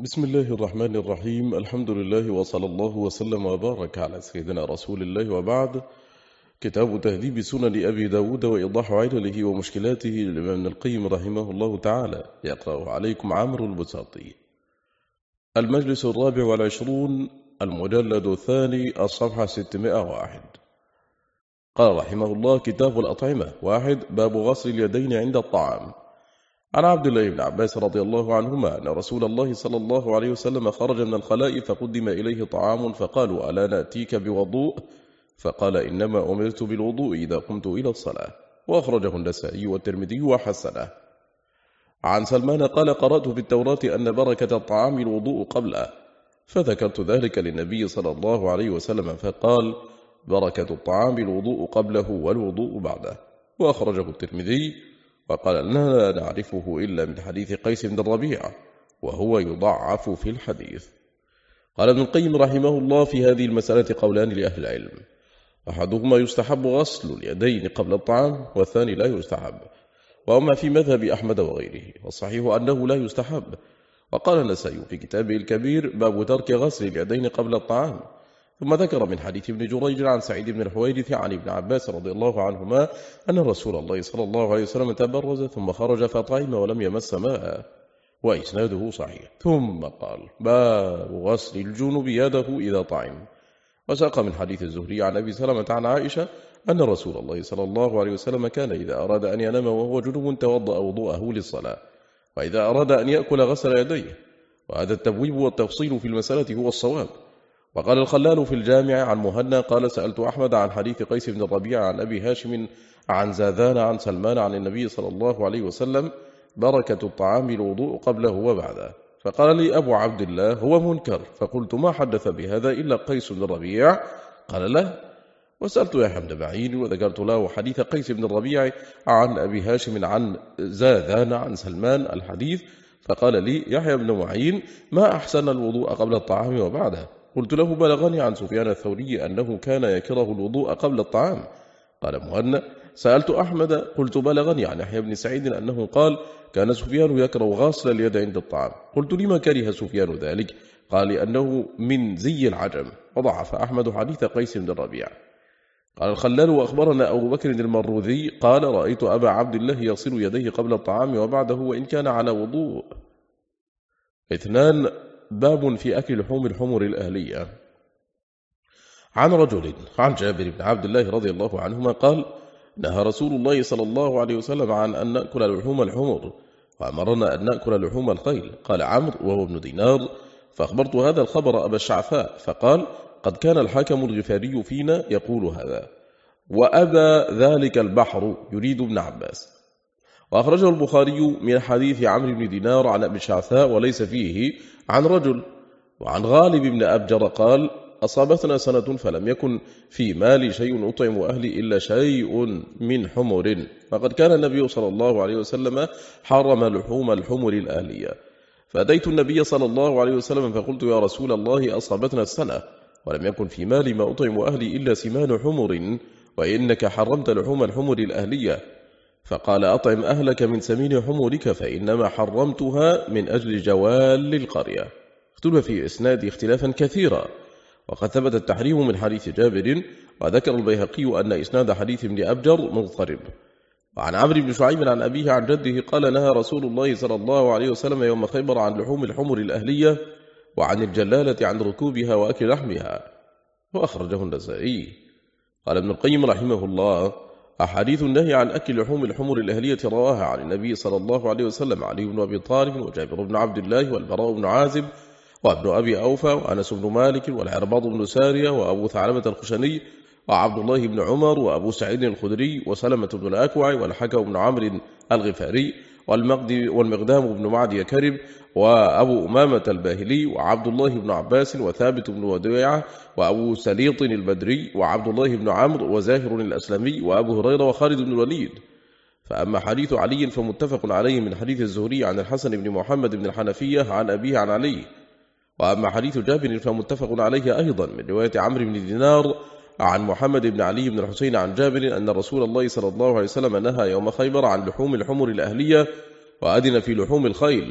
بسم الله الرحمن الرحيم. الحمد لله وصلى الله وسلم وبارك على سيدنا رسول الله، وبعد. كتاب تهذيب سنن أبي داود وإيضاح علله ومشكلاته للإمام ابن القيم رحمه الله تعالى، يقرأ عليكم عمرو البساطي. المجلس 24، المجلد الثاني، الصفحة 601. قال رحمه الله: كتاب الأطعمة. 1. باب غسل اليدين عند الطعام. عن عبد الله بن عباس رضي الله عنهما أن رسول الله صلى الله عليه وسلم خرج من الخلاء فقدم إليه طعام فقالوا: ألا نأتيك بوضوء؟ فقال: إنما أمرت بالوضوء إذا قمت إلى الصلاة. وأخرجه النسائي والترمذي وحسنه. عن سلمان قال: قرأت في التوراة أن بركة الطعام الوضوء قبله، فذكرت ذلك للنبي صلى الله عليه وسلم فقال: بركة الطعام الوضوء قبله والوضوء بعده. وأخرجه الترمذي وقال: لا نعرفه إلا من حديث قيس بن الربيع، وهو يضعف في الحديث. قال ابن القيم رحمه الله: في هذه المسألة قولان لأهل العلم، أحدهما يستحب غسل اليدين قبل الطعام، والثاني لا يستحب، وأما في مذهب أحمد وغيره والصحيح أنه لا يستحب. وقال النسائي في كتابه الكبير: باب ترك غسل اليدين قبل الطعام. ثم ذكر من حديث ابن جريج عن سعيد بن الحويرث عن ابن عباس رضي الله عنهما أن رسول الله صلى الله عليه وسلم تبرز ثم خرج فطعم ولم يمس ماء، وإسناده صحيح. ثم قال: باب غسل الجنب يده إذا طعم. وساق من حديث الزهري عن أبي سلمة عن عائشة أن رسول الله صلى الله عليه وسلم كان إذا أراد أن ينام وهو جنب توضأ وضوءه للصلاة، وإذا أراد أن يأكل غسل يديه. وهذا التبويب والتفصيل في المسألة هو الصواب. وقال الخلال في الجامع عن مهنا قال: سألت أحمد عن حديث قيس بن الربيع عن أبي هاشم عن زاذان عن سلمان عن النبي صلى الله عليه وسلم: بركة الطعام الوضوء قبله وبعده. فقال لي أبو عبد الله: هو منكر. فقلت: ما حدث بهذا إلا قيس بن الربيع؟ قال: لا. وسألت يحيى بن معين وذكرت له حديث قيس بن الربيع عن أبي هاشم عن زاذان عن سلمان الحديث، فقال لي يحيى بن معين: ما أحسن الوضوء قبل الطعام وبعده. قلت له: بلغني عن سفيان الثوري أنه كان يكره الوضوء قبل الطعام. قال مهنا: سألت أحمد قلت: بلغني عن يحيى بن سعيد أنه قال: كان سفيان يكره غسل اليد عند الطعام. قلت: لما كره سفيان ذلك؟ قال: لأنه من زي العجم. وضعف أحمد حديث قيس بن الربيع. قال الخلال: وأخبرنا أبو بكر المروذي قال: رأيت أبا عبد الله يغسل يديه قبل الطعام وبعده وإن كان على وضوء. 2. باب في أكل لحوم الحمر الأهلية. عن رجل عن جابر بن عبد الله رضي الله عنهما قال: نهى رسول الله صلى الله عليه وسلم عن أن نأكل لحوم الحمر، وأمرنا أن نأكل لحوم الخيل. قال عمرو وهو ابن دينار: فأخبرت هذا الخبر أبا الشعفاء فقال: قد كان الحكم الغفاري فينا يقول هذا، وأبى ذلك البحر، يريد ابن عباس. وأخرجه البخاري من حديث عمرو بن دينار عن أبي الشعفاء وليس فيه عن رجل. وعن غالب بن أبجر قال: أصابتنا سنة فلم يكن في مالي شيء أطعم أهلي إلا شيء من حمر، فقد كان النبي صلى الله عليه وسلم حرم لحوم الحمر الأهلية. فأتيت النبي صلى الله عليه وسلم فقلت: يا رسول الله، أصابتنا السنة ولم يكن في مالي ما أطعم أهلي إلا سمان حمر، وإنك حرمت لحوم الحمر الأهلية. فقال: أطعم أهلك من سمين حمرك، فإنما حرمتها من أجل جوال القرية. اختلف في إسناد اختلافا كثيرا، وقد ثبت التحريم من حديث جابر، وذكر البيهقي أن إسناد حديث ابن أبجر مضطرب. وعن عمرو بن شعيب عن أبيه عن جده قال: نهى رسول الله صلى الله عليه وسلم يوم خيبر عن لحوم الحمر الأهلية وعن الجلالة عن ركوبها وأكل لحمها. وأخرجه النسائي. قال ابن القيم رحمه الله: أحاديث النهي عن أكل لحوم الحمر الأهلية رواها عن النبي صلى الله عليه وسلم علي بن أبي طالب وجابر بن عبد الله والبراء بن عازب وابن أبي أوفى وأنس بن مالك والعرباض بن سارية وأبو ثعلبة الخشني وعبد الله بن عمر وأبو سعيد الخدري وسلمة بن الأكوع والحكم بن عمرو الغفاري والمقدام بن معد يكرب وأبو أمامة الباهلي وعبد الله بن عباس وثابت بن وديعة وأبو سليط البدري وعبد الله بن عمرو وزاهر الأسلمي وأبو هريرة وخالد بن الوليد. فأما حديث علي فمتفق عليه من حديث الزهري عن الحسن بن محمد بن الحنفية عن أبيه عن علي. وأما حديث جابر فمتفق عليه أيضا من رواية عمرو بن دينار عن محمد بن علي بن الحسين عن جابر أن رسول الله صلى الله عليه وسلم نهى يوم خيبر عن لحوم الحمر الأهلية وأذن في لحوم الخيل.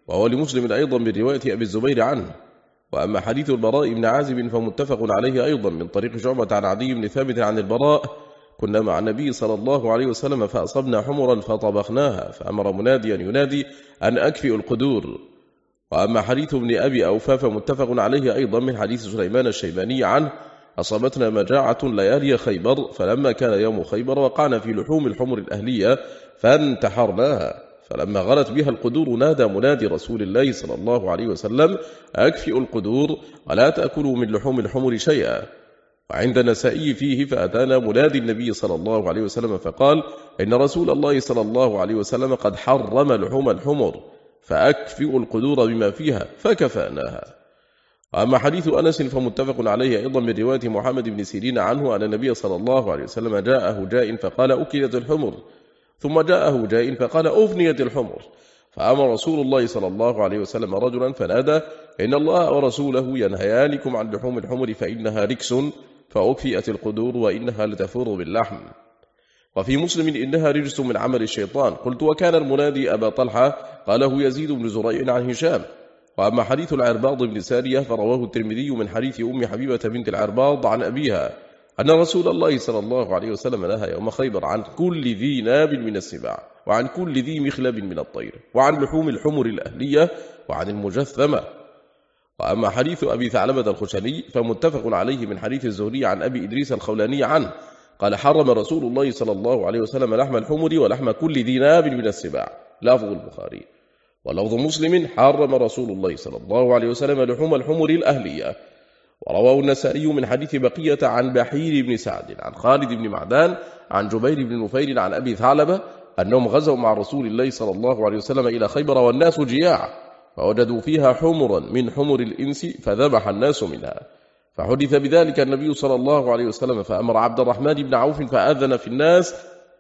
وهو لمسلم أيضا برواية أبي الزبير عنه. وأما حديث البراء بن عازب فمتفق عليه أيضا من طريق شعبة عن عدي بن ثابت عن البراء: كنا مع النبي صلى الله عليه وسلم فأصبنا حمرا فطبخناها، فأمر مناديا ينادي أن أكفئ القدور. وأما حديث ابن أبي أوفى فمتفق عليه أيضا من حديث سليمان الشيباني عنه: أصابتنا مجاعة ليالي خيبر، فلما كان يوم خيبر وقعنا في لحوم الحمر الأهلية فانتحرناها، فلما غلت بها القدور نادى منادي رسول الله صلى الله عليه وسلم: أكفئوا القدور ولا تأكلوا من لحوم الحمر شيئا. وعند النسائي فيه: فأتانا منادي النبي صلى الله عليه وسلم فقال: إن رسول الله صلى الله عليه وسلم قد حرم لحوم الحمر، فأكفئوا القدور بما فيها، فكفأناها. أما حديث أنس فمتفق عليه أيضا من رواية محمد بن سيرين عنه أن النبي صلى الله عليه وسلم جاءه جاء فقال: أكلت الحمر، ثم جاءه جاء فقال: أفنيت الحمر، فأمر رسول الله صلى الله عليه وسلم رجلا فنادى: إن الله ورسوله ينهيانكم عن لحوم الحمر فإنها ركس، فأكفئت القدور وإنها لتفور باللحم. وفي مسلم: إنها رجس من عمل الشيطان. قلت: وكان المنادي أبا طلحة؟ قاله يزيد بن زريع عن هشام. وأما حديث العرباض بن سارية فرواه الترمذي من حديث أم حبيبة بنت العرباض عن أبيها أن رسول الله صلى الله عليه وسلم نهى يوم خيبر عن كل ذي ناب من السباع، وعن كل ذي مخلب من الطير، وعن لحوم الحمر الأهلية، وعن المجثمة. وأما حديث أبي ثعلبة الخشني فمتفق عليه من حديث الزهري عن أبي إدريس الخولاني عنه قال: حرم رسول الله صلى الله عليه وسلم لحم الحمر ولحم كل ذي ناب من السباع، لفظ البخاري. ولفظ مسلم: حرم رسول الله صلى الله عليه وسلم لحوم الحمر الأهلية. ورواه النسائي من حديث بقية عن بحير بن سعد عن خالد بن معدان عن جبير بن نفير عن أبي ثعلبة أنهم غزوا مع رسول الله صلى الله عليه وسلم إلى خيبر والناس جياع، فوجدوا فيها حمرا من حمر الإنس فذبح الناس منها، فحدث بذلك النبي صلى الله عليه وسلم فأمر عبد الرحمن بن عوف فأذن في الناس: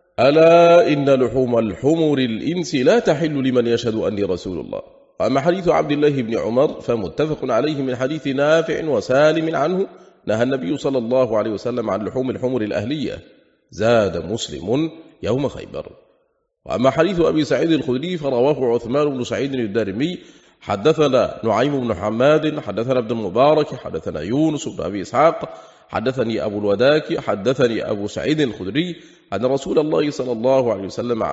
ألا إن لحوم الحمر الإنس لا تحل لمن يشهد أني رسول الله. أما حديث عبد الله بن عمر فمتفق عليه من حديث نافع وسالم عنه نهى النبي صلى الله عليه وسلم عن لحوم الحمر الأهلية. زاد مسلم يوم خيبر. وأما حديث أبي سعيد الخدري فرواه عثمان بن سعيد الدارمي: حدثنا نعيم بن حماد حدثنا ابن المبارك حدثنا يونس بن أبي إسحاق حدثني أبو الوداك حدثني أبو سعيد الخدري أن رسول الله صلى الله عليه وسلم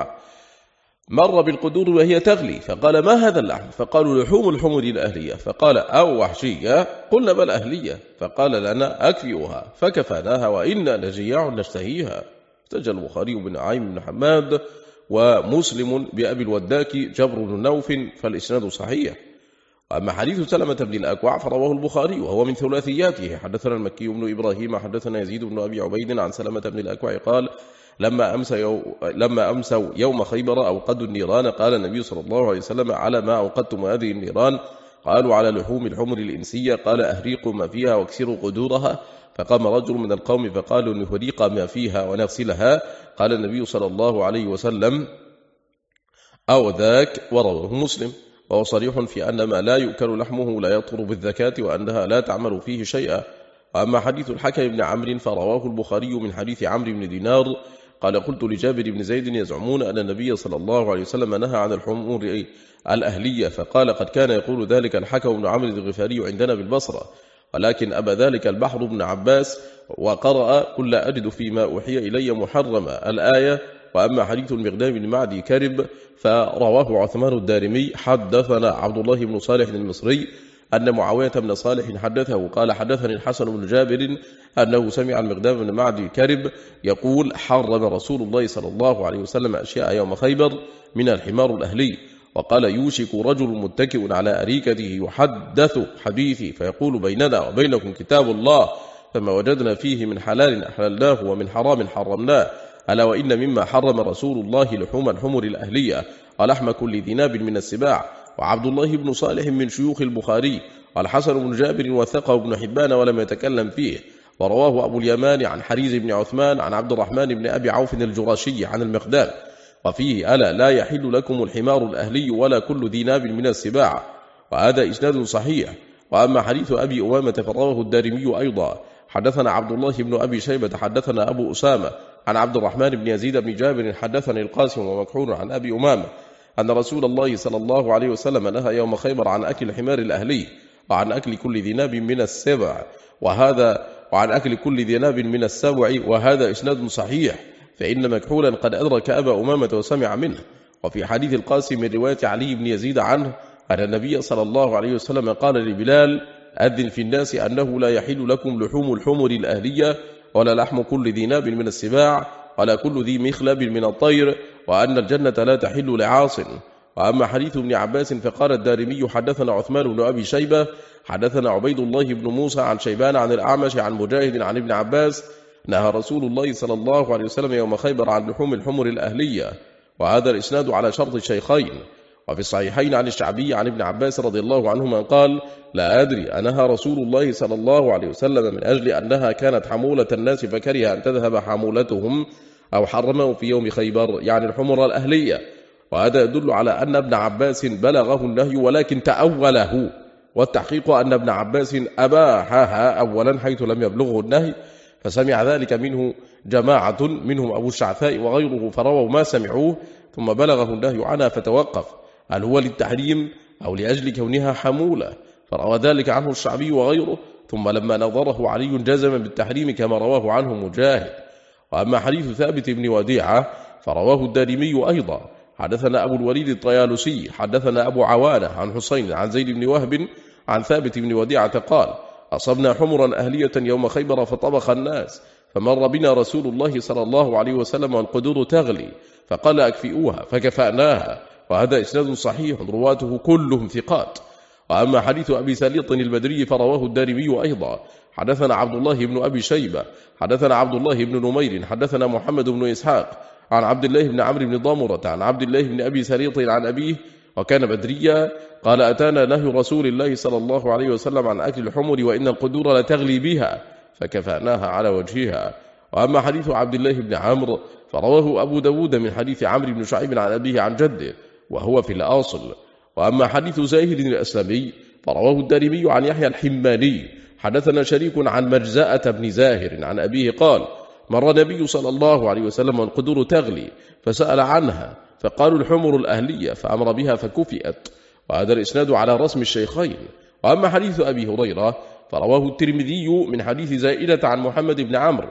مر بالقدور وهي تغلي، فقال: ما هذا اللحم؟ فقالوا: لحوم الحمر الأهلية. فقال: أو وحشية؟ قلنا: بل أهلية. فقال لنا: أكفئوها، فكفاناها وإنا لجياع نشتهيها. احتج البخاري بن نعيم بن حماد ومسلم بأبي الوداك جبر بن نوف، فالإسناد صحيح. وأما حديث سلمة بن الأكوع فرواه البخاري وهو من ثلاثياته: حدثنا المكي بن إبراهيم حدثنا يزيد بن أبي عبيد عن سلمة بن الأكوع قال: لما أمسوا يوم خيبر أوقدوا النيران، قال النبي صلى الله عليه وسلم: على ما أوقدتم هذه النيران؟ قالوا: على لحوم الحمر الإنسية. قال: أهريقوا ما فيها واكسروا قدورها. فقام رجل من القوم فقالوا: نهريق ما فيها ونغسلها. قال النبي صلى الله عليه وسلم: أو ذاك. ورواه مسلم. وهو صريح في أن ما لا يؤكل لحمه لا يطهر بالزكاة وأنها لا تعمل فيه شيئا. وأما حديث الحكم بن عمرو فرواه البخاري من حديث عمرو بن دينار قال: قلت لجابر بن زيد: يزعمون أن النبي صلى الله عليه وسلم نهى عن الحمور الأهلية، فقال: قد كان يقول ذلك الحكم بن عمرو الغفاري عندنا بالبصرة، ولكن أبى ذلك البحر بن عباس وقرأ: قل لا أجد فيما أوحي إلي محرما الآية. وأما حديث المقدام بن معدي كرب فرواه عثمان الدارمي: حدثنا عبد الله بن صالح المصري أن معاوية بن صالح حدثه قال: حدثني الحسن بن جابر أنه سمع المقدام بن معدي كرب يقول: حرم رسول الله صلى الله عليه وسلم أشياء يوم خيبر من الحمار الأهلي. وقال: يوشك رجل متكئ على أريكته يحدث حديثي فيقول: بيننا وبينكم كتاب الله، فما وجدنا فيه من حلال أحللناه ومن حرام حرمناه. ألا وإن مما حرم رسول الله لحوم الحمر الأهلية ولحم كل ذي ناب من السباع. وعبد الله بن صالح من شيوخ البخاري، والحسن بن جابر وثقه ابن حبان ولم يتكلم فيه. ورواه أبو اليمان عن حريز بن عثمان عن عبد الرحمن بن أبي عوف الجراشي عن المقدام، وفيه: ألا لا يحل لكم الحمار الأهلي ولا كل ذي ناب من السباع. وهذا إسناد صحيح. وأما حديث أبي أمامة فرواه الدارمي أيضا: حدثنا عبد الله بن أبي شيبة حدثنا أبو أسامة عن عبد الرحمن بن يزيد بن جابر حدثني القاسم ومكحول عن أبي أمامة أن رسول الله صلى الله عليه وسلم نهى يوم خيبر عن أكل الحمار الأهلي وعن أكل كل ذي ناب من السبع، وعن أكل كل ذي ناب من السبع، وهذا إسناد صحيح، فإن مكحولا قد أدرك أبا أمامة وسمع منه. وفي حديث القاسم من رواية علي بن يزيد عنه أن النبي صلى الله عليه وسلم قال لبلال: أذن في الناس أنه لا يحل لكم لحوم الحمر الأهلية ولا لحم كل ذي ناب من السباع ولا كل ذي مخلب من الطير، وأن الجنة لا تحل لعاص. وأما حديث ابن عباس فقال الدارمي: حدثنا عثمان بن أبي شيبة حدثنا عبيد الله بن موسى عن شيبان عن الأعمش عن مجاهد عن ابن عباس: نهى رسول الله صلى الله عليه وسلم يوم خيبر عن لحوم الحمر الأهلية. وهذا الإسناد على شرط الشيخين. وفي الصحيحين عن الشعبي عن ابن عباس رضي الله عنهما قال: لا أدري أنهى رسول الله صلى الله عليه وسلم من أجل أنها كانت حمولة الناس فكره أن تذهب حمولتهم، أو حرمه في يوم خيبر يعني الحمر الأهلية. وهذا يدل على أن ابن عباس بلغه النهي ولكن تأوله، والتحقيق أن ابن عباس أباحها أولا حيث لم يبلغه النهي، فسمع ذلك منه جماعة منهم أبو الشعثاء وغيره فرووا ما سمعوه ثم بلغه النهي عنها فتوقف، هل هو للتحريم أو لأجل كونها حمولة؟ فروى ذلك عنه الشعبي وغيره، ثم لما نظره علي جزم بالتحريم كما رواه عنه مجاهد. وأما حديث ثابت بن وديعة فرواه الدارمي أيضا: حدثنا أبو الوليد الطيالسي حدثنا أبو عوانة عن حسين عن زيد بن وهب عن ثابت بن وديعة قال: أصبنا حمرا أهلية يوم خيبر فطبخ الناس، فمر بنا رسول الله صلى الله عليه وسلم والقدور تغلي، فقال: أكفئوها، فكفأناها. وهذا إسناد صحيح رواته كلهم ثقات. وأما حديث أبي سليط البدري فرواه الدارمي أيضا: حدثنا عبد الله بن أبي شيبة حدثنا عبد الله بن نمير حدثنا محمد بن إسحاق عن عبد الله بن عمرو بن ضمرة عن عبد الله بن أبي سليط عن أبيه وكان بدريا قال: أتانا نهي رسول الله صلى الله عليه وسلم عن أكل الحمر وإن القدور لتغلي بها، فكفأناها على وجهها. وأما حديث عبد الله بن عمرو فرواه أبو داود من حديث عمرو بن شعيب عن أبيه عن جده وهو في الأصل. وأما حديث زاهد الأسلمي فرواه الدارمي عن يحيى الحماني حدثنا شريك عن مجزاءة بن زاهر عن أبيه قال: مر النبي صلى الله عليه وسلم والقدور تغلي فسأل عنها فقالوا: الحمر الأهلية، فأمر بها فكفئت. وهذا الإسناد على رسم الشيخين. وأما حديث أبي هريرة فرواه الترمذي من حديث زائدة عن محمد بن عمرو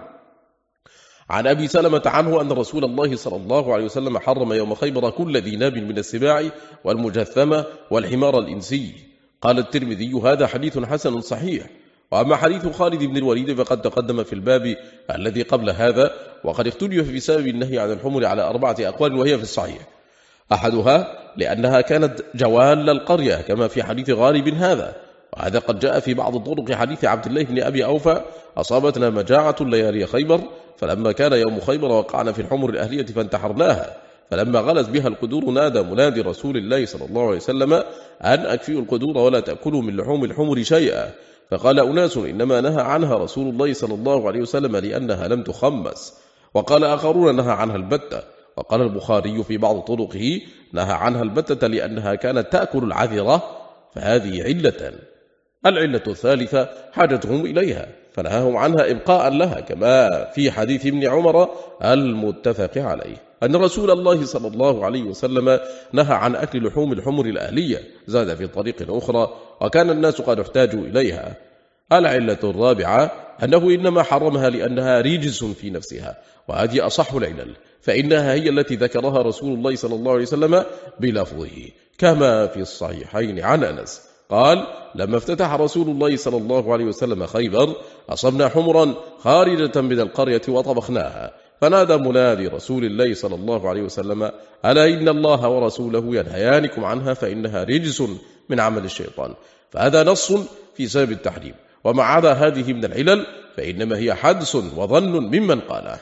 عن أبي سلمة عنه أن رسول الله صلى الله عليه وسلم حرم يوم خيبر كل ذي ناب من السباع والمجثمة والحمار الإنسي. قال الترمذي: هذا حديث حسن صحيح. وأما حديث خالد بن الوليد فقد تقدم في الباب الذي قبل هذا، وقد اختلف في سبب النهي عن الحمر على 4 أقوال وهي في الصحيح. أحدها لأنها كانت جوال القرية كما في حديث غالب هذا، وهذا قد جاء في بعض طرق حديث عبد الله بن أبي أوفى: أصابتنا مجاعة ليالي خيبر، فلما كان يوم خيبر وقعنا في الحمر الأهلية فانتحرناها، فلما غلت بها القدور نادى منادي رسول الله صلى الله عليه وسلم أن أكفئوا القدور ولا تأكلوا من لحوم الحمر شيئا، فقال أناس: إنما نهى عنها رسول الله صلى الله عليه وسلم لأنها لم تخمس، وقال آخرون: نهى عنها البتة. وقال البخاري في بعض طرقه: نهى عنها البتة لأنها كانت تأكل العذرة، فهذه علة. العلة الثالثة حاجتهم إليها فنهاهم عنها إبقاء لها، كما في حديث ابن عمر المتفق عليه أن رسول الله صلى الله عليه وسلم نهى عن أكل لحوم الحمر الأهلية. زاد في طريق أخرى: وكان الناس قد احتاجوا إليها. العلة الرابعة أنه إنما حرمها لأنها رجس في نفسها، وهذه أصح العلل، فإنها هي التي ذكرها رسول الله صلى الله عليه وسلم بلفظه، كما في الصحيحين عن أنس قال: لما افتتح رسول الله صلى الله عليه وسلم خيبر أصبنا حمرا خارجة من القرية وطبخناها، فنادى منادي رسول الله صلى الله عليه وسلم: ألا إن الله ورسوله ينهيانكم عنها فإنها رجس من عمل الشيطان. فهذا نص في سبب التحريم، وما عدا هذه من العلل فإنما هي حدس وظن ممن قاله.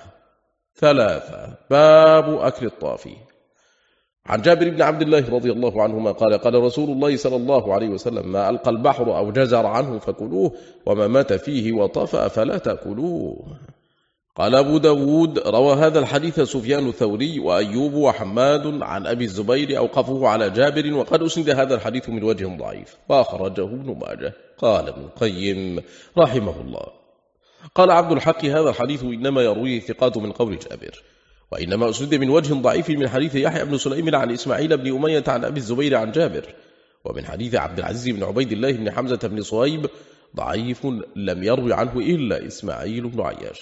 3. باب أكل الطافي. عن جابر بن عبد الله رضي الله عنهما قال: قال رسول الله صلى الله عليه وسلم: ما ألقى البحر أو جزر عنه فكلوه، وما مات فيه وطفى فلا تأكلوه. قال أبو داود: روى هذا الحديث سفيان الثوري وأيوب وحماد عن أبي الزبير أوقفوه على جابر، وقد أسند هذا الحديث من وجه ضعيف، وأخرجه ابن ماجه. قال ابن القيم رحمه الله: قال عبد الحق: هذا الحديث إنما يرويه ثقات من قول جابر، وإنما أسند من وجه ضعيف من حديث يحيى بن سليم عن إسماعيل بن أمية عن أبي الزبير عن جابر، ومن حديث عبد العزيز بن عبيد الله بن حمزة بن صهيب ضعيف لم يروي عنه إلا إسماعيل بن عياش.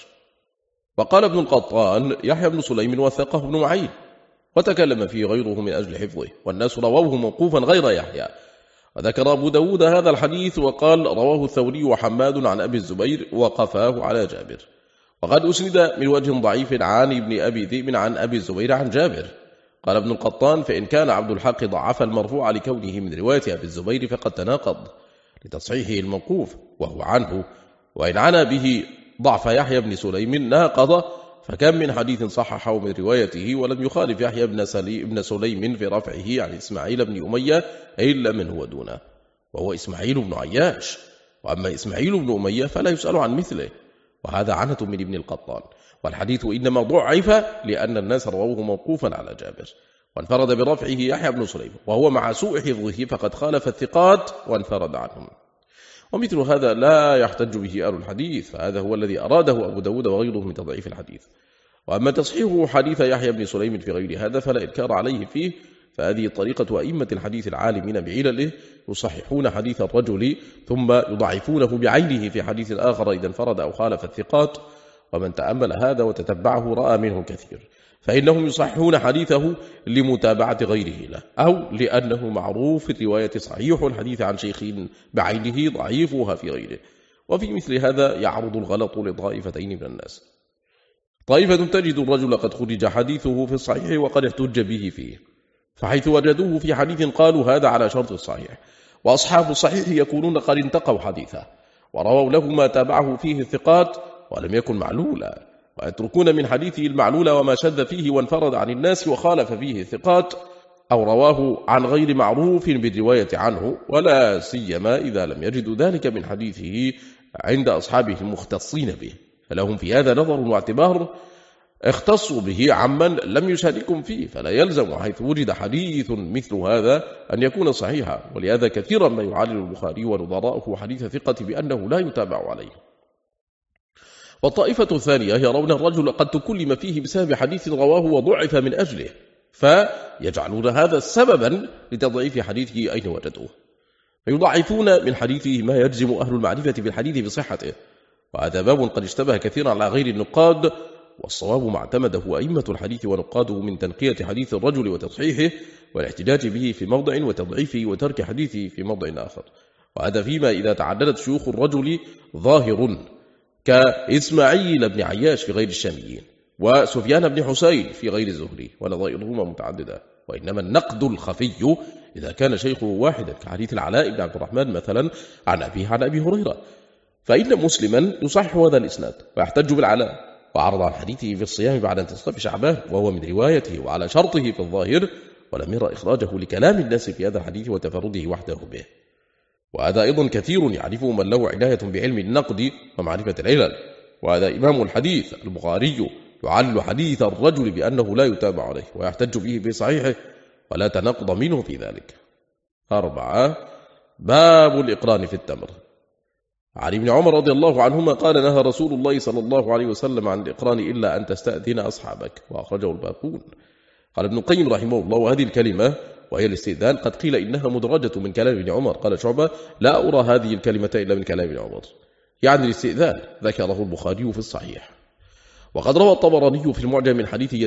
وقال ابن القطان يحيى بن سليم وثقه ابن معين، وتكلم فيه غيره من أجل حفظه، والناس رووه موقوفا غير يحيى. وذكر أبو داود هذا الحديث وقال رواه الثوري وحماد عن أبي الزبير وقفاه على جابر. وقد أسند من وجه ضعيف عن ابن أبي ذئب عن أبي الزبير عن جابر. قال ابن القطان فإن كان عبد الحق ضعف المرفوع لكونه من رواية أبي الزبير فقد تناقض لتصحيحه الموقوف وهو عنه، وإن عنا به ضعف يحيى بن سليم ناقض، فكم من حديث صححه من روايته ولم يخالف يحيى بن سليم في رفعه عن إسماعيل بن أمية إلا من هو دونه، وهو إسماعيل بن عياش. وأما إسماعيل بن أمية فلا يسأل عن مثله، وهذا عنة من ابن القطان. والحديث إنما ضعف لأن الناس رووه موقوفا على جابر، وانفرد برفعه يحيى بن سليم، وهو مع سوء حفظه فقد خالف الثقات وانفرد عنهم. ومثل هذا لا يحتج به أهل الحديث، فهذا هو الذي أراده أبو داود وغيره من تضعيف الحديث. وأما تصحيحه حديث يحيى بن سليم في غير هذا فلا إنكار عليه فيه، فهذه طريقة أئمة الحديث العالمين بعلله، يصححون حديث الرجل ثم يضعفونه بعينه في حديث آخر إذا انفرد أو خالف الثقات. ومن تأمل هذا وتتبعه رأى منه كثير، فإنهم يصححون حديثه لمتابعة غيره له، أو لأنه معروف في الرواية صحيح الحديث عن شيخ بعينه ضعيفها في غيره. وفي مثل هذا يعرض الغلط لطائفتين من الناس: طائفة تجد الرجل قد خرج حديثه في الصحيح وقد احتج به فيه، فحيث وجدوه في حديث قالوا هذا على شرط الصحيح، وأصحاب الصحيح يكونون قد انتقوا حديثه ورووا له ما تابعه فيه الثقات ولم يكن معلولا، ويتركون من حديثه المعلول وما شذ فيه وانفرد عن الناس وخالف فيه الثقات، أو رواه عن غير معروف بالرواية عنه، ولا سيما إذا لم يجدوا ذلك من حديثه عند أصحابه المختصين به، فلهم في هذا نظر واعتبار اختصوا به عمن لم يشاركهم فيه، فلا يلزم حيث وجد حديث مثل هذا أن يكون صحيحا. ولهذا كثيرا ما يعلل البخاري ونظراؤه حديث ثقة بأنه لا يتابع عليه. والطائفة الثانية يرون الرجل قد تكلم فيه بسبب حديث رواه وضعف من أجله، فيجعلون هذا سببا لتضعيف حديثه أين وجدوه، فيضعفون من حديثه ما يجزم أهل المعرفة بالحديث بصحته. وهذا باب قد اشتبه كثيرا على غير النقاد، والصواب ما اعتمده أئمة الحديث ونقاده من تنقية حديث الرجل وتصحيحه والاحتجاج به في موضع وتضعيفه وترك حديثه في موضع آخر. وهذا فيما إذا تعددت شيوخ الرجل ظاهر، كإسماعيل بن عياش في غير الشاميين، وسفيان بن حسين في غير الزهري، ونظائرهما متعددة. وإنما النقد الخفي إذا كان شيخه واحدا، كحديث العلاء بن عبد الرحمن مثلا عن أبيه عن أبي هريرة، فإن مسلما يصحح هذا الإسناد ويحتج بالعلاء، وعرض عن حديثه في الصيام بعد انتصاف شعبان وهو من روايته وعلى شرطه في الظاهر، ولم يرى إخراجه لكلام الناس في هذا الحديث وتفرده وحده به. وهذا أيضا كثير يعرفه من له عناية بعلم النقد ومعرفة العلل. وهذا إمام الحديث البخاري يعل حديث الرجل بأنه لا يتابع عليه ويحتج به في صحيحه، ولا تناقض منه في ذلك. 4. باب الإقران في التمر. عن ابن عمر رضي الله عنهما قال نهى رسول الله صلى الله عليه وسلم عن الإقران إلا أن تستأذن أصحابك، وأخرجه الباقون. قال ابن القيم رحمه الله: وهذه الكلمة وهي الاستئذان قد قيل إنها مدرجة من كلام ابن عمر. قال شعبة: لا أرى هذه الكلمة إلا من كلام ابن عمر، يعني الاستئذان، ذكره البخاري في الصحيح. وقد روى الطبراني في المعجم من حديث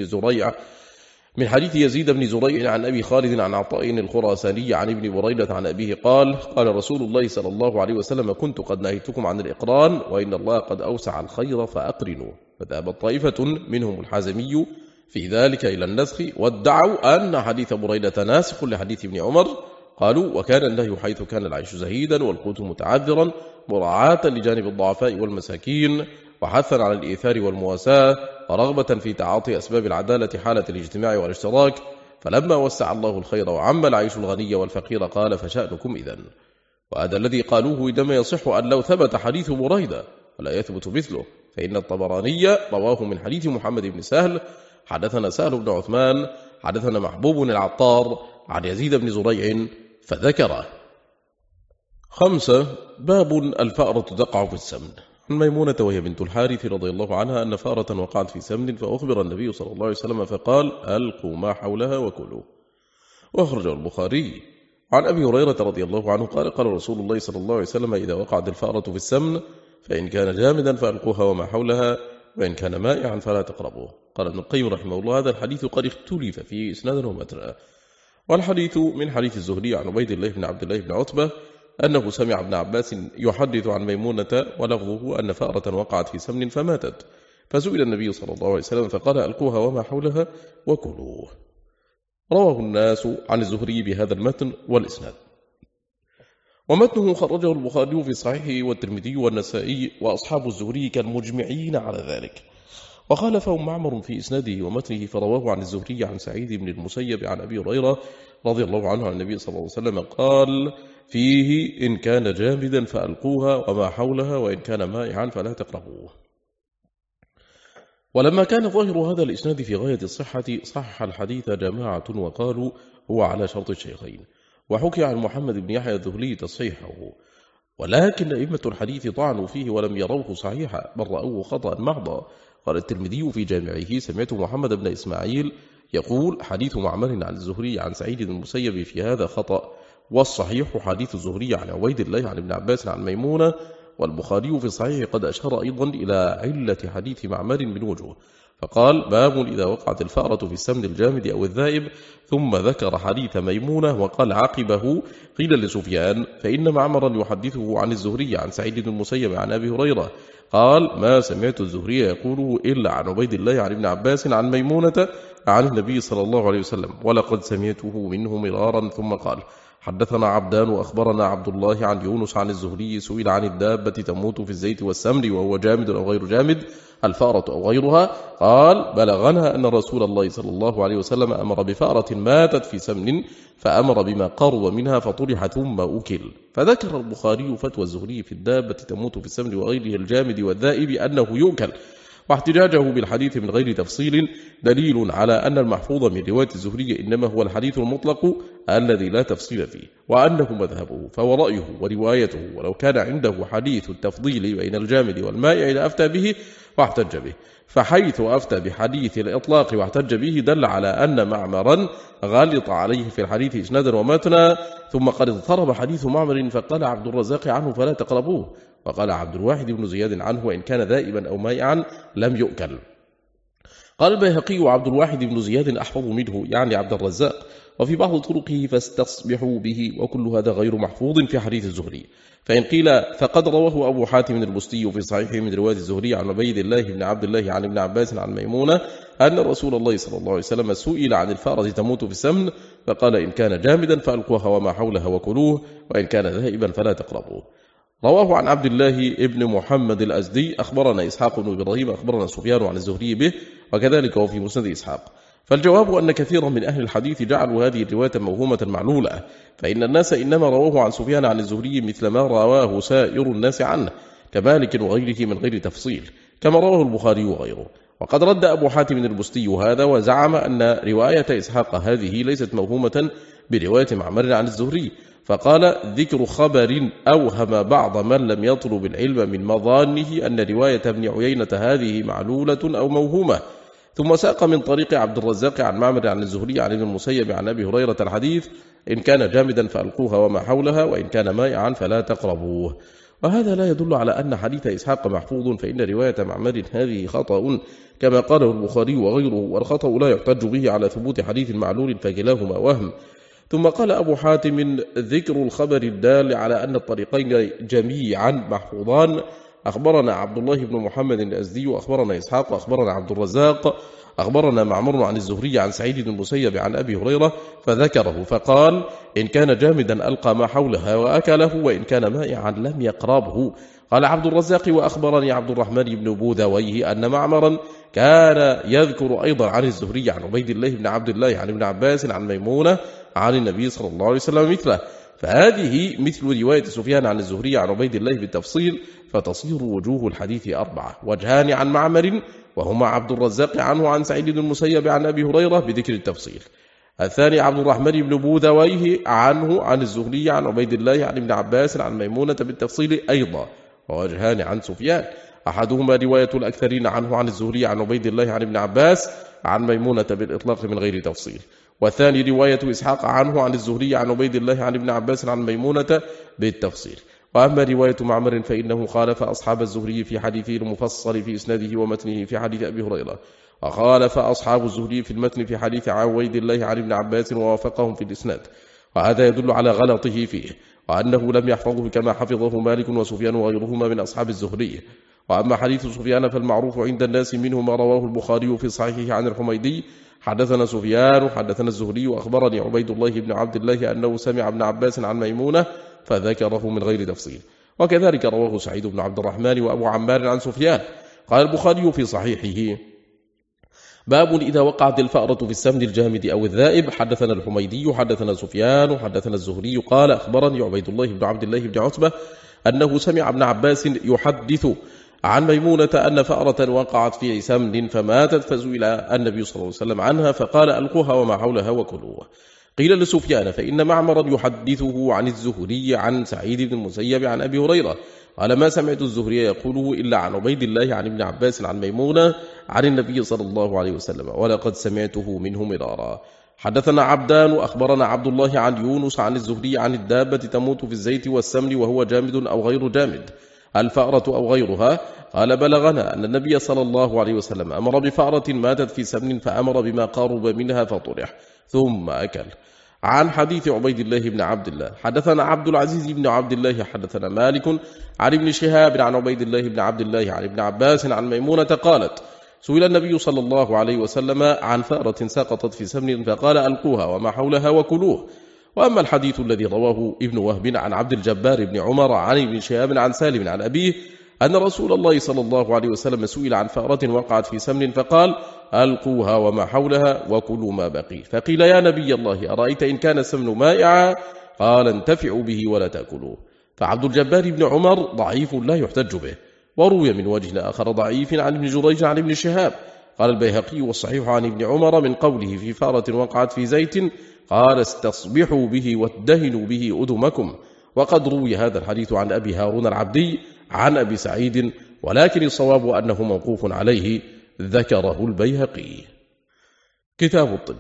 يزيد بن زريع عن أبي خالد عن عطاء الخراساني عن ابن بريدة عن أبيه قال: قال رسول الله صلى الله عليه وسلم: كنت قد نهيتكم عن الإقران، وإن الله قد أوسع الخير فأقرنوا. فذهب طائفة منهم الحازمي في ذلك إلى النسخ، وادعوا أن حديث بريدة ناسخ لحديث ابن عمر. قالوا: وكان النهي حيث كان العيش زهيدا والقوت متعذرا، مراعاة لجانب الضعفاء والمساكين، وحثا على الإيثار والمواساة، ورغبة في تعاطي أسباب العدالة حالة الاجتماع والاشتراك. فلما وسع الله الخير وعم العيش الغني والفقير قال: فشأنكم إذن. وهذا الذي قالوه إنما يصح أن لو ثبت حديث بريدة ولا يثبت مثله، فإن الطبراني رواه من حديث محمد بن سهل حدثنا سهل بن عثمان حدثنا محبوب العطار عن يزيد بن زريع فذكره. 5. باب الفأرة تقع في السمن. عن ميمونة وهي بنت الحارث رضي الله عنها أن فارة وقعت في سمن فأخبر النبي صلى الله عليه وسلم فقال ألقوا ما حولها وكلوا. وأخرجه البخاري. عن أبي هريرة رضي الله عنه قال قال رسول الله صلى الله عليه وسلم إذا وقعت الفارة في السمن فإن كان جامدا فألقوها وما حولها وإن كان مائعا فلا تقربوه. قال ابن القيم رحمه الله هذا الحديث قد اختلف فيه إسنادا ومتنا. والحديث من حديث الزهري عن عبيد الله بن عبد الله بن عتبة أنه سمع ابن عباس يحدث عن ميمونة ولفظه أن فأرة وقعت في سمن فماتت فسئل النبي صلى الله عليه وسلم فقال ألقوها وما حولها وكلوه. رواه الناس عن الزهري بهذا المتن والإسناد. ومتنه خرجه البخاري في صحيحه والترمذي والنسائي وأصحاب الزهري كالمجمعين على ذلك. وخالفهم معمر في إسناده ومتنه فرواه عن الزهري عن سعيد بن المسيب عن أبي هريرة رضي الله عنه عن النبي صلى الله عليه وسلم قال فيه إن كان جامدا فألقوها وما حولها وإن كان مائعا فلا تقربوه. ولما كان ظاهر هذا الإسناد في غاية الصحة صحح الحديث جماعة وقالوا هو على شرط الشيخين. وحكي عن محمد بن يحيى الذهلي تصحيحه، ولكن أئمة الحديث طعنوا فيه ولم يروه صحيحا بل رأوه خطأ محضا. قال الترمذي في جامعه سمعت محمد بن إسماعيل يقول حديث معمر عن الزهري عن سعيد بن المسيب في هذا خطأ، والصحيح حديث الزهري عن عبيد الله عن ابن عباس عن ميمونة. والبخاري في الصحيح قد أشار أيضا إلى علة حديث معمر من وجوه فقال باب إذا وقعت الفأرة في السمن الجامد أو الذائب، ثم ذكر حديث ميمونة وقال عقبه قيل لسفيان فإن معمرا يحدثه عن الزهري عن سعيد بن المسيب عن أبي هريرة قال ما سمعت الزهري يقوله إلا عن عبيد الله عن ابن عباس عن ميمونة عن النبي صلى الله عليه وسلم ولقد سمعته منه مرارا. ثم قال حدثنا عبدان وأخبرنا عبد الله عن يونس عن الزهري سئل عن الدابة تموت في الزيت والسمن وهو جامد أو غير جامد الفأرة أو غيرها قال بلغنا أن رسول الله صلى الله عليه وسلم أمر بفأرة ماتت في سمن فأمر بما قرب منها فطرح ثم أكل. فذكر البخاري فتوى الزهري في الدابة تموت في السمن وغيره الجامد والذائب أنه يؤكل، واحتجاجه بالحديث من غير تفصيل دليل على أن المحفوظ من رواية الزهري إنما هو الحديث المطلق الذي لا تفصيل فيه، وأنه مذهبه فهو رأيه وروايته، ولو كان عنده حديث التفضيل بين الجامد والمائع لأفتى به واحتج به، فحيث أفتى بحديث الإطلاق واحتج به دل على أن معمرا غلط عليه في الحديث إسنادا ومتنا. ثم قد اضطرب حديث معمر فقال عبد الرزاق عنه فلا تقربوه، وقال عبد الواحد بن زياد عنه وإن كان ذائبا أو مائعا لم يؤكل. قال البيهقي وعبد الواحد بن زياد أحفظ منه يعني عبد الرزاق، وفي بعض طرقه فاستصبحوا به، وكل هذا غير محفوظ في حديث الزهري. فإن قيل فقد رواه أبو حاتم البستي في صحيحه من رواية الزهري عن عبيد الله بن عبد الله عن ابن عباس عن ميمونة أن رسول الله صلى الله عليه وسلم سئل عن الفأرة تموت في السمن فقال إن كان جامدا فألقوها وما حولها وكلوه وإن كان ذائبا فلا تقربوه. رواه عن عبد الله ابن محمد الأزدي أخبرنا إسحاق بن إبراهيم أخبرنا سفيان عن الزهري به، وكذلك وفي مسند إسحاق. فالجواب أن كثيرا من أهل الحديث جعلوا هذه الرواية موهومة معلولة، فإن الناس إنما رواه عن سفيان عن الزهري مثل ما رواه سائر الناس عنه كمالك وغيره من غير تفصيل كما رواه البخاري وغيره. وقد رد أبو حاتم البستي هذا وزعم أن رواية إسحاق هذه ليست موهومة برواية معمر عن الزهري، فقال ذكر خبر أوهم بعض من لم يطلب العلم من مظانه أن رواية ابن عيينة هذه معلولة أو موهومة. ثم ساق من طريق عبد الرزاق عن معمر عن الزهري عن ابن المسيب عن أبي هريرة الحديث إن كان جامدا فألقوها وما حولها وإن كان مائعا فلا تقربوه. وهذا لا يدل على أن حديث إسحاق محفوظ، فإن رواية معمر هذه خطأ كما قاله البخاري وغيره، والخطأ لا يحتج به على ثبوت حديث معلول فكلاهما وهم. ثم قال أبو حاتم ذكر الخبر الدال على أن الطريقين جميعا محفوظان. أخبرنا عبد الله بن محمد الأزدي وأخبرنا إسحاق وأخبرنا عبد الرزاق أخبرنا معمر عن الزهري عن سعيد بن المسيب عن أبي هريرة فذكره فقال إن كان جامدا ألقى ما حولها وأكله وإن كان مائعا لم يقربه. قال عبد الرزاق وأخبرني عبد الرحمن بن بوذويه أن معمرا كان يذكر أيضا عن الزهري عن عبيد الله بن عبد الله عن ابن عباس عن ميمونة عن النبي صلى الله عليه وسلم مثله، فهذه مثل رواية سفيان عن الزهري عن عبيد الله بالتفصيل، فتصير وجوه الحديث أربعة: وجهان عن معمر وهما عبد الرزاق عنه عن سعيد بن المسيب عن أبي هريرة بذكر التفصيل، الثاني عبد الرحمن بن بوذويه عنه عن الزهري عن عبيد الله عن ابن عباس عن ميمونة بالتفصيل أيضا، ووجهان عن سفيان، أحدهما رواية الأكثرين عنه عن الزهري عن عبيد الله عن ابن عباس عن ميمونة بالإطلاق من غير تفصيل، والثاني رواية إسحاق عنه عن الزهري عن عبيد الله عن ابن عباس عن ميمونة بالتفصيل. وأما رواية معمر فإنه خالف أصحاب الزهري في حديثه المفصل في إسناده ومتنه في حديث أبي هريرة، وخالف أصحاب الزهري في المتن في حديث عبيد الله عن ابن عباس ووافقهم في الإسناد، وهذا يدل على غلطه فيه، وأنه لم يحفظه كما حفظه مالك وسفيان وغيرهما من أصحاب الزهري. وأما حديث سفيان فالمعروف عند الناس منه ما رواه البخاري في صحيحه عن الحميدي: حدثنا سفيان حدثنا الزهري وأخبرني عبيد الله بن عبد الله أنه سمع ابن عباس عن ميمونة، فذكره من غير تفصيل. وكذلك رواه سعيد بن عبد الرحمن وأبو عمار عن سفيان. قال البخاري في صحيحه: باب إذا وقعت الفأرة في السمن الجامد أو الذائب. حدثنا الحميدي حدثنا سفيان حدثنا الزهري قال أخبرني عبيد الله بن عبد الله بن عتبة أنه سمع ابن عباس يحدث عن ميمونة أن فأرة وقعت في سمن فماتت، فسئل النبي صلى الله عليه وسلم عنها فقال: ألقوها وما حولها وكلوها. قيل لسفيان: فإن معمرا يحدثه عن الزهري عن سعيد بن المسيب عن أبي هريرة. قال: ما سمعت الزهري يقوله إلا عن عبيد الله عن ابن عباس عن ميمونة عن النبي صلى الله عليه وسلم، ولقد سمعته منه مرارا. حدثنا عبدان أخبرنا عبد الله عن يونس عن الزهري عن الدابة تموت في الزيت والسمن وهو جامد أو غير جامد، الفأرة أو غيرها. قال: بلغنا أن النبي صلى الله عليه وسلم أمر بفأرة ماتت في سمن فأمر بما قارب منها فطرح ثم أكل. عن حديث عبيد الله بن عبد الله حدثنا عبد العزيز بن عبد الله حدثنا مالك عن ابن شهاب عن عبيد الله بن عبد الله عن ابن عباس عن ميمونة قالت: سئل النبي صلى الله عليه وسلم عن فأرة سقطت في سمن فقال: ألقوها وما حولها وكلوه. وأما الحديث الذي رواه ابن وهب عن عبد الجبار بن عمر عن ابن شهاب عن سالم عن أبيه أن رسول الله صلى الله عليه وسلم سئل عن فأرة وقعت في سمن فقال: ألقوها وما حولها وكلوا ما بقي. فقيل: يا نبي الله، أرأيت إن كان السمن مائعا؟ قال: انتفعوا به ولا تأكلوه. فعبد الجبار بن عمر ضعيف لا يحتج به. وروي من وجه آخر ضعيف عن ابن جريج عن ابن شهاب. قال البيهقي: والصحيح عن ابن عمر من قوله في فأرة وقعت في زيت قال: استصبحوا به وادهنوا به أدمكم. وقد روي هذا الحديث عن أبي هارون العبدي عن أبي سعيد، ولكن الصواب أنه موقوف عليه، ذكره البيهقي. كتاب الطب.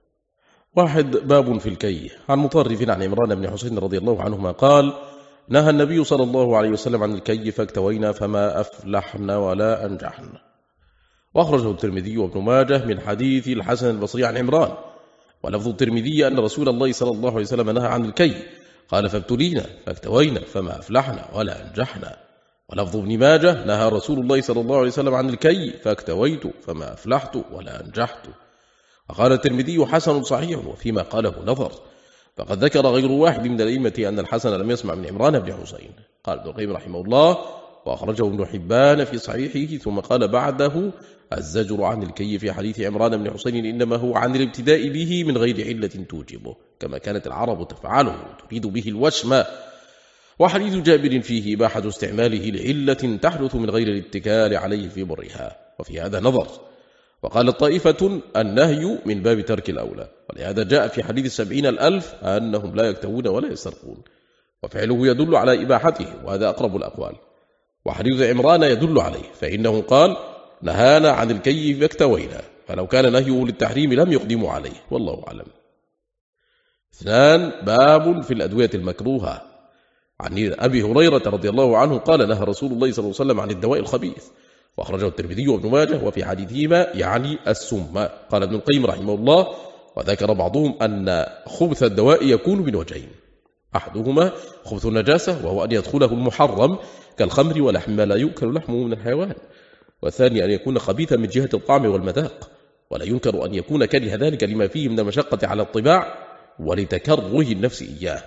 1. باب في الكي. عن مطرف عن عمران بن حسين رضي الله عنهما قال: نهى النبي صلى الله عليه وسلم عن الكي فاكتوينا فما أفلحنا ولا أنجحنا. وأخرجه الترمذي وابن ماجه من حديث الحسن البصري عن عمران. ولفظ الترمذي أن رسول الله صلى الله عليه وسلم نهى عن الكي، قال: فابتلينا فاكتوينا فما أفلحنا ولا أنجحنا. ولفظ ابن ماجه: نهى رسول الله صلى الله عليه وسلم عن الكي فاكتويت فما أفلحت ولا أنجحت. وقال الترمذي: حسن صحيح، وفيما قاله نظر. فقد ذكر غير واحد من الأئمة أن الحسن لم يسمع من عمران بن حسين. قال ابن القيم رحمه الله: وأخرجه ابن حبان في صحيحه. ثم قال بعده: الزجر عن الكي في حديث عمران بن حسين إنما هو عن الابتداء به من غير علة توجبه، كما كانت العرب تفعله تريد به الوشم. وحديث جابر فيه إباحة استعماله لعلة تحدث من غير الاتكال عليه في برها، وفي هذا نظر. وقال الطائفة: النهي من باب ترك الأولى، ولهذا جاء في حديث 70,000 أنهم لا يكتوون ولا يسرقون، وفعله يدل على إباحته، وهذا أقرب الأقوال. وحديث عمران يدل عليه، فإنه قال: نهانا عن الكي فاكتوينا، فلو كان نهيه للتحريم لم يقدموا عليه، والله أعلم. 2. باب في الأدوية المكروهة. عن أبي هريرة رضي الله عنه قال: نهى رسول الله صلى الله عليه وسلم عن الدواء الخبيث. وأخرجه الترمذي وابن ماجه، وفي حديثهما يعني السم. قال ابن القيم رحمه الله: وذكر بعضهم أن خبث الدواء يكون من وجهين: أحدهما خبث النجاسة، وهو أن يدخله المحرم كالخمر ولحم ما لا يؤكل لحمه من الحيوان، والثاني أن يكون خبيثا من جهة الطعم والمذاق، ولا ينكر أن يكون كره ذلك لما فيه من المشقة على الطباع ولتكره النفس إياه.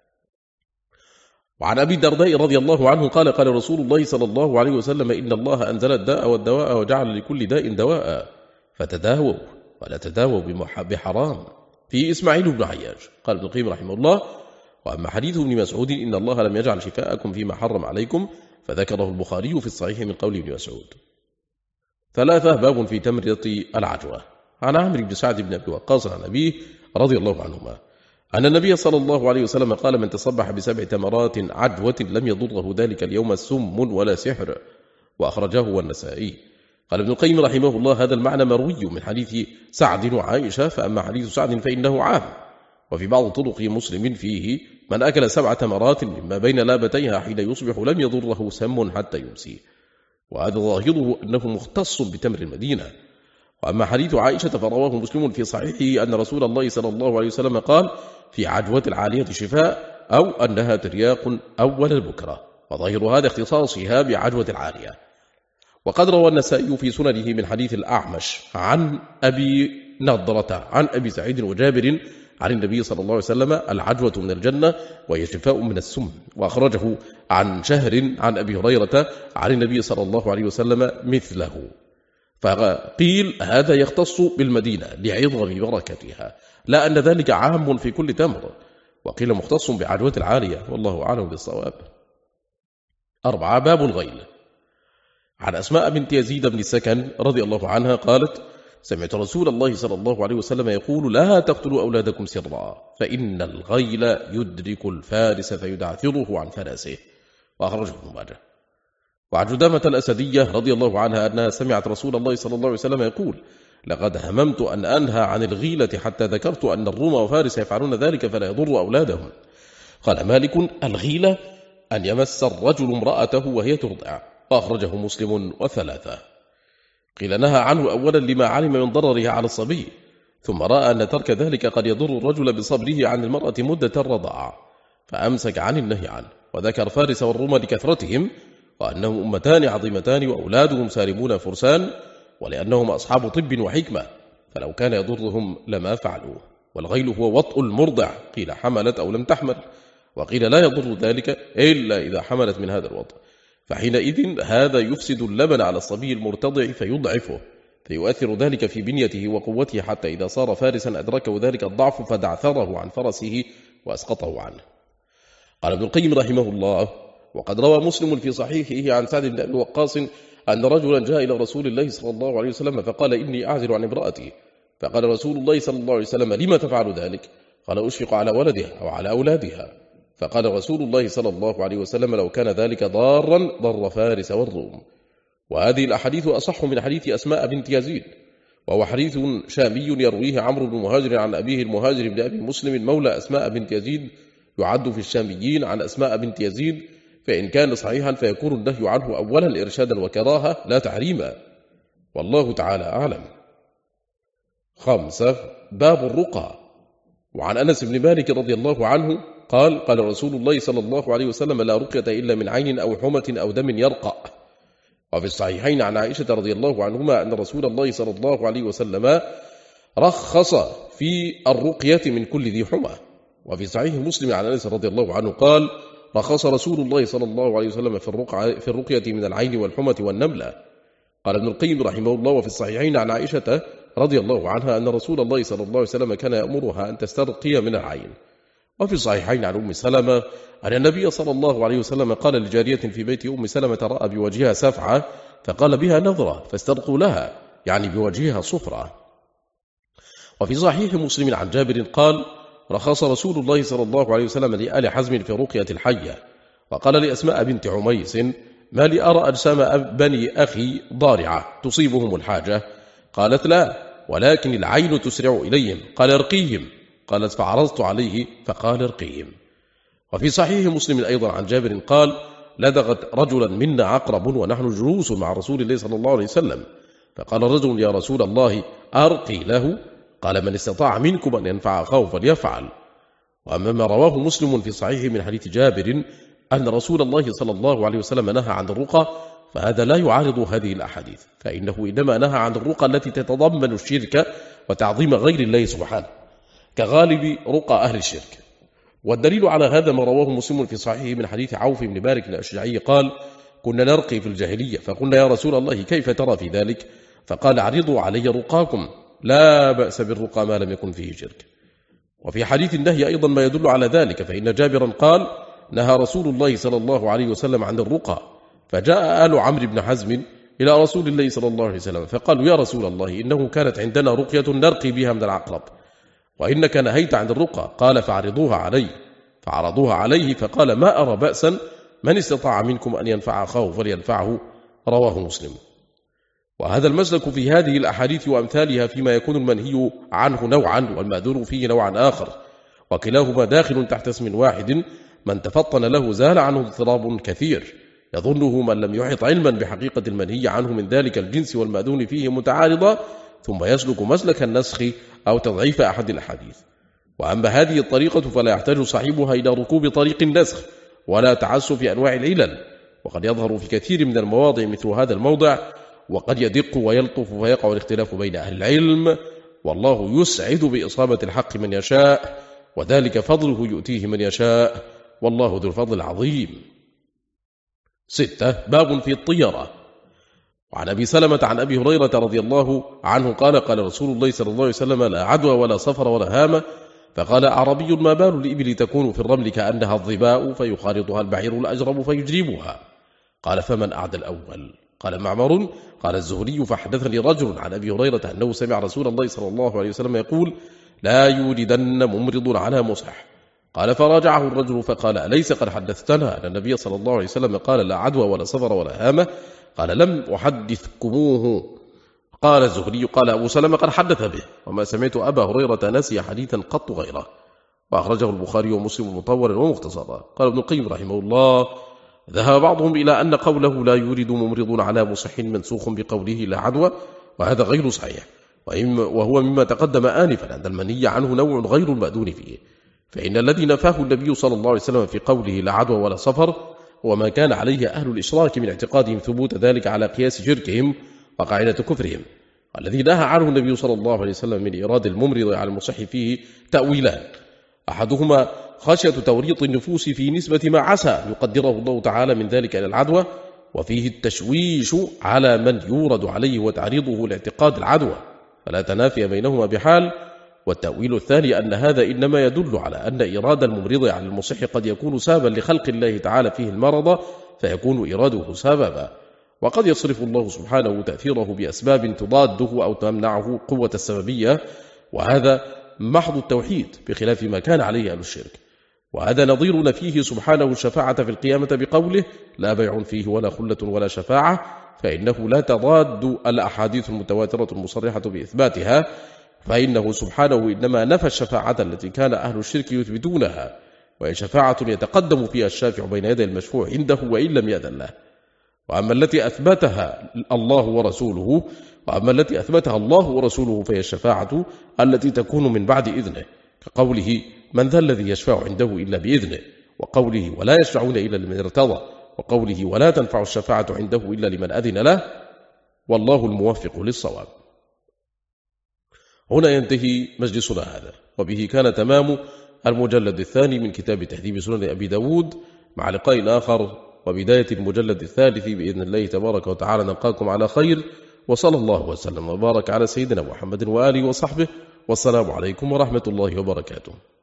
وعن أبي الدرداء رضي الله عنه قال: قال رسول الله صلى الله عليه وسلم: إن الله أنزل الداء والدواء وجعل لكل داء دواء، فتداووا ولا تداووا بحرام. في إسماعيل بن عياش. قال ابن القيم رحمه الله: وأما حديث ابن مسعود إن الله لم يجعل شفاءكم فيما حرم عليكم، فذكره البخاري في الصحيح من قول ابن مسعود. 3. باب في تمرة العجوة. عن عمرو بن سعد بن أبي وقاص عن أبيه رضي الله عنهما أن النبي صلى الله عليه وسلم قال: من تصبح ب7 تمرات عجوة لم يضره ذلك اليوم سم ولا سحر، وأخرجه والنسائي. قال ابن القيم رحمه الله: هذا المعنى مروي من حديث سعد وعائشة، فأما حديث سعد فإنه عام. وفي بعض طرق مسلم فيه: من أكل 7 تمرات مما بين لابتيها حين يصبح لم يضره سم حتى يمسي. وهذا ظاهره أنه مختص بتمر المدينة. وأما حديث عائشة فرواه مسلم في صحيحه أن رسول الله صلى الله عليه وسلم قال: في عجوة العالية شفاء، أو أنها ترياق أول البكرة، وظاهر هذا اختصاصها بعجوة العالية. وقد روى النسائي في سننه من حديث الأعمش عن أبي نضرة عن أبي سعيد وجابر عن النبي صلى الله عليه وسلم: العجوة من الجنة وهي شفاء من السم. وأخرجه عن شهر عن أبي هريرة عن النبي صلى الله عليه وسلم مثله. فقيل هذا يختص بالمدينة لعظم بركتها، لا أن ذلك عام في كل تمر. وقيل مختص بعجوة العالية، والله أعلم بالصواب. 4. باب الغيل. عن أسماء بنت يزيد بن السكن رضي الله عنها قالت: سمعت رسول الله صلى الله عليه وسلم يقول: لا تقتلوا أولادكم سرا، فإن الغيل يدرك الفارس فيدعثره عن فرسه. وأخرجه ابن ماجه. وعن جدامة الأسدية رضي الله عنها أنها سمعت رسول الله صلى الله عليه وسلم يقول: لقد هممت أن أنهى عن الغيلة حتى ذكرت أن الروم وفارس يفعلون ذلك فلا يضر أولادهم. قال مالك: الغيلة أن يمس الرجل امرأته وهي ترضع. وأخرجه مسلم وثلاثة. قيل نهى عنه أولا لما علم من ضررها على الصبي، ثم رأى أن ترك ذلك قد يضر الرجل بصبره عن المرأة مدة الرضاعة، فأمسك عن النهي عنه. وذكر فارس والروم لكثرتهم، وأنهم أمتان عظيمتان وأولادهم سالمون فرسان، ولأنهم أصحاب طب وحكمة، فلو كان يضرهم لما فعلوه. والغيل هو وطء المرضع، قيل حملت أو لم تحمل، وقيل لا يضر ذلك إلا إذا حملت من هذا الوطء، فحينئذ هذا يفسد اللبن على الصبي المرتضع فيضعفه، فيؤثر ذلك في بنيته وقوته، حتى إذا صار فارسا أدركه ذلك الضعف فدعثره عن فرسه وأسقطه عنه. قال ابن القيم رحمه الله: وقد روى مسلم في صحيحه عن سعد بن أبي وقاص أن رجلا جاء إلى رسول الله صلى الله عليه وسلم فقال: إني أعزل عن امرأتي. فقال رسول الله صلى الله عليه وسلم: لما تفعل ذلك؟ قال: أشفق على ولدها أو على أولادها. فقال رسول الله صلى الله عليه وسلم: لو كان ذلك ضارا ضر فارس والروم. وهذه الأحاديث أصح من حديث أسماء بنت يزيد، وهو حديث شامي يرويه عمرو بن مهاجر عن أبيه المهاجر بن أبي مسلم مولى أسماء بنت يزيد، يعد في الشاميين عن أسماء بنت يزيد، فإن كان صحيحا فيكون النهي عنه أولا إرشادا وكراهة لا تحريما، والله تعالى أعلم. 5. باب الرقى. وعن أنس بن مالك رضي الله عنه قال: قال رسول الله صلى الله عليه وسلم: لا رقية إلا من عين أو حمة أو دم يرقى. وفي الصحيحين عن عائشة رضي الله عنهما أن رسول الله صلى الله عليه وسلم رخص في الرقية من كل ذي حمى. وفي صحيح مسلم عن أنس رضي الله عنه قال: رخص رسول الله صلى الله عليه وسلم في الرقية من العين والحمة والنملة. قال ابن القيم رحمه الله: وفي الصحيحين عن عائشة رضي الله عنها أن رسول الله صلى الله عليه وسلم كان يأمرها أن تسترقي من العين. وفي الصحيحين عن أم سلمة أن النبي صلى الله عليه وسلم قال لجارية في بيت أم سلمة رأى بوجهها سفعة فقال: بها نظرة فاسترقوا لها، يعني بوجهها صفرة. وفي صحيح مسلم عن جابر قال: رخص رسول الله صلى الله عليه وسلم لآل حزم في رقية الحية. وقال لأسماء بنت عميس: ما لي أرى أجسام بني أخي ضارعة تصيبهم الحاجة؟ قالت: لا، ولكن العين تسرع إليهم. قال: ارقيهم. قالت: فعرضت عليه فقال: ارقيهم. وفي صحيح مسلم أيضا عن جابر قال: لدغت رجلا منا عقرب ونحن جلوس مع رسول الله صلى الله عليه وسلم، فقال رجل: يا رسول الله أرقي له؟ قال: من استطاع منكم أن ينفع أخاه فليفعل. وأما ما رواه مسلم في صحيح من حديث جابر أن رسول الله صلى الله عليه وسلم نهى عن الرقى، فهذا لا يعارض هذه الأحاديث، فإنه إنما نهى عن الرقى التي تتضمن الشرك وتعظيم غير الله سبحانه، كغالب رقى أهل الشرك. والدليل على هذا ما رواه مسلم في صحيح من حديث عوف بن مالك الأشجعي قال: كنا نرقي في الجاهلية، فقلنا: يا رسول الله كيف ترى في ذلك؟ فقال: عرضوا علي رقاكم، لا بأس بالرقى ما لم يكن فيه شرك. وفي حديث النهي أيضا ما يدل على ذلك، فإن جابرا قال: نهى رسول الله صلى الله عليه وسلم عن الرقى، فجاء آل عمرو بن حزم إلى رسول الله صلى الله عليه وسلم فقالوا: يا رسول الله إنه كانت عندنا رقية نرقي بها من العقرب، وإنك نهيت عن الرقى، قال فعرضوها عليه فقال ما أرى بأسا، من استطاع منكم أن ينفع أخاه فلينفعه، رواه مسلم. وهذا المسلك في هذه الأحاديث وأمثالها فيما يكون المنهي عنه نوعا والمأذون فيه نوعا آخر، وكلاهما داخل تحت اسم واحد، من تفطن له زال عنه اضطراب كثير يظنه من لم يحط علما بحقيقة المنهي عنه من ذلك الجنس والمأذون فيه متعارضا، ثم يسلك مسلك النسخ أو تضعيف أحد الأحاديث. وأما هذه الطريقة فلا يحتاج صاحبها إلى ركوب طريق النسخ ولا تعسف أنواع العلل، وقد يظهر في كثير من المواضع مثل هذا الموضع، وقد يدق ويلطف فيقع الاختلاف بين أهل العلم، والله يسعد بإصابة الحق من يشاء، وذلك فضله يؤتيه من يشاء، والله ذو الفضل العظيم. 6. باب في الطيرة. وعن أبي سلمة عن أبي هريرة رضي الله عنه قال قال رسول الله صلى الله عليه وسلم لا عدوى ولا صفر ولا هامة. فقال أعربي ما بال الإبل تكون في الرمل كأنها الظباء فيخالطها البعير الأجرب فيجربها؟ قال فمن أعدى الأول؟ قال معمر قال الزهري فحدثني رجل عن أبي هريرة أنه سمع رسول الله صلى الله عليه وسلم يقول لا يولدن ممرض على مصح. قال فراجعه الرجل فقال أليس قد حدثتنا أن النبي صلى الله عليه وسلم قال لا عدوى ولا صفر ولا هامة؟ قال لم أحدثكموه. قال الزهري قال أبو سلمة قد حدث به، وما سمعت أبا هريرة نسي حديثا قط غيره. وأخرجه البخاري ومسلم مطولا ومختصرا. قال ابن القيم رحمه الله ذهب بعضهم إلى أن قوله لا يولد ممرض على مصح منسوخ بقوله لا عدوى، وهذا غير صحيح، وهو مما تقدم آنفا أن المنهي عنه نوع غير المأذون فيه، فإن الذي نفاه النبي صلى الله عليه وسلم في قوله لا عدوى ولا صفر وما كان عليه أهل الإشراك من اعتقادهم ثبوت ذلك على قياس شركهم وقاعدة كفرهم. الذي نهى عنه النبي صلى الله عليه وسلم من إيراد الممرض على المصح فيه تأويلان، أحدهما خشية توريط النفوس في نسبة ما عسى أن يقدره الله تعالى من ذلك إلى العدوى، وفيه التشويش على من يورد عليه وتعريضه لاعتقاد العدوى، فلا تنافي بينهما بحال. والتأويل الثاني أن هذا إنما يدل على أن إيراد الممرض على المصح قد يكون سببا لخلق الله تعالى فيه المرض، فيكون إيراده سببا، وقد يصرف الله سبحانه تأثيره بأسباب تضاده أو تمنعه قوة السببية، وهذا محض التوحيد بخلاف ما كان عليه أهل الشرك. وهذا نظير نفيه سبحانه الشفاعة في القيامة بقوله لا بيع فيه ولا خلة ولا شفاعة، فإنه لا تضاد الأحاديث المتواترة المصرحة بإثباتها، فإنه سبحانه إنما نفى الشفاعة التي كان أهل الشرك يثبتونها، وهي شفاعة يتقدم فيها الشافع بين يدي المشفوع عنده وإن لم يأذن له. وأما التي أثبتها الله ورسوله فهي الشفاعة التي تكون من بعد إذنه، كقوله من ذا الذي يشفع عنده إلا بإذنه، وقوله ولا يشفعون إلا لمن ارتضى، وقوله ولا تنفع الشفاعة عنده إلا لمن أذن له، والله الموفق للصواب. هنا ينتهي مجلسنا هذا، وبه كان تمام المجلد الثاني من كتاب تهذيب سنن أبي داود، مع لقاء آخر وبداية المجلد الثالث بإذن الله تبارك وتعالى. نلقاكم على خير، وصلى الله وسلم وبارك على سيدنا محمد وآله وصحبه، والسلام عليكم ورحمة الله وبركاته.